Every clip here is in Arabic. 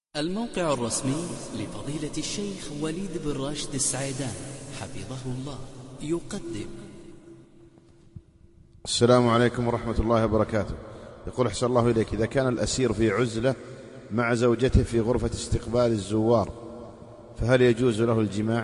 الموقع الرسمي لفضيلة الشيخ وليد بن راشد السعيدان حفظه الله يقدم. السلام عليكم ورحمة الله وبركاته. يقول أحسن الله إليك، إذا كان الأسير في عزلة مع زوجته في غرفة استقبال الزوار فهل يجوز له الجماع؟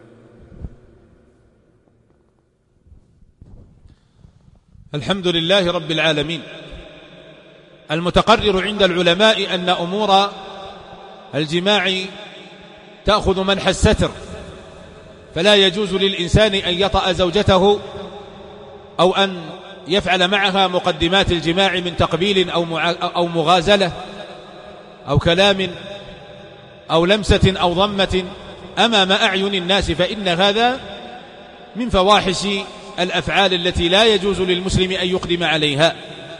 الحمد لله رب العالمين. المتقرر عند العلماء أن أمور الجماع تأخذ منح الستر، فلا يجوز للإنسان أن يطأ زوجته أو أن يفعل معها مقدمات الجماع من تقبيل أو مغازلة أو كلام أو لمسة أو ضمة أمام أعين الناس، فإن هذا من فواحش الأفعال التي لا يجوز للمسلم أن يقدم عليها.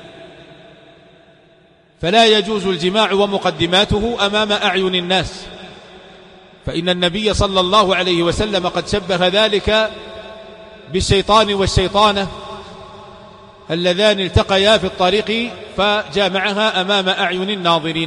فلا يجوز الجماع ومقدماته أمام أعين الناس، فإن النبي صلى الله عليه وسلم قد شبه ذلك بالشيطان والشيطانة اللذان التقيا في الطريق فجامعها أمام أعين الناظرين.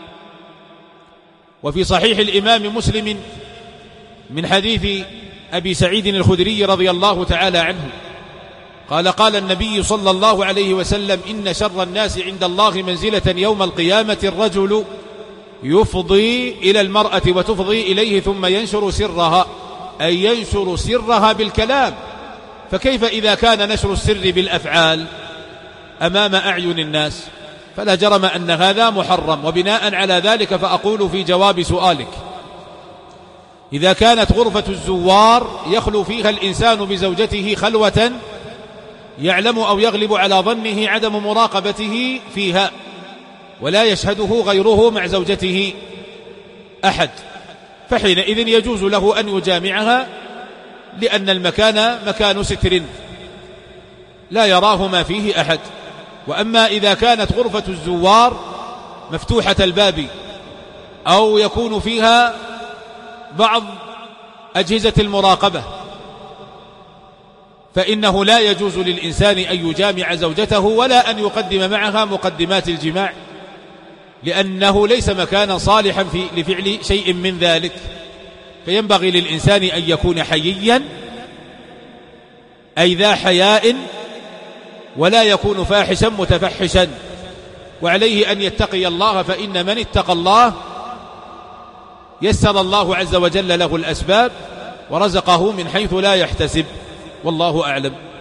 وفي صحيح الإمام مسلم من حديث أبي سعيد الخدري رضي الله تعالى عنه قال النبي صلى الله عليه وسلم: إن شر الناس عند الله منزلة يوم القيامة الرجل يفضي إلى المرأة وتفضي إليه ثم ينشر سرها، أي ينشر سرها بالكلام. فكيف إذا كان نشر السر بالأفعال أمام أعين الناس؟ فلا جرم أن هذا محرم. وبناء على ذلك فأقول في جواب سؤالك: إذا كانت غرفة الزوار يخلو فيها الإنسان بزوجته خلوة يعلم أو يغلب على ظنه عدم مراقبته فيها ولا يشهده غيره مع زوجته أحد، فحينئذ يجوز له أن يجامعها، لأن المكان مكان ستر لا يراه ما فيه أحد. وأما إذا كانت غرفة الزوار مفتوحة الباب أو يكون فيها بعض أجهزة المراقبة فإنه لا يجوز للإنسان أن يجامع زوجته ولا أن يقدم معها مقدمات الجماع، لأنه ليس مكانا صالحا لفعل شيء من ذلك. فينبغي للإنسان أن يكون حييا، أي ذا حياء، ولا يكون فاحشا متفحشا، وعليه أن يتقي الله، فإن من اتقى الله يسر الله عز وجل له الأسباب ورزقه من حيث لا يحتسب، والله أعلم.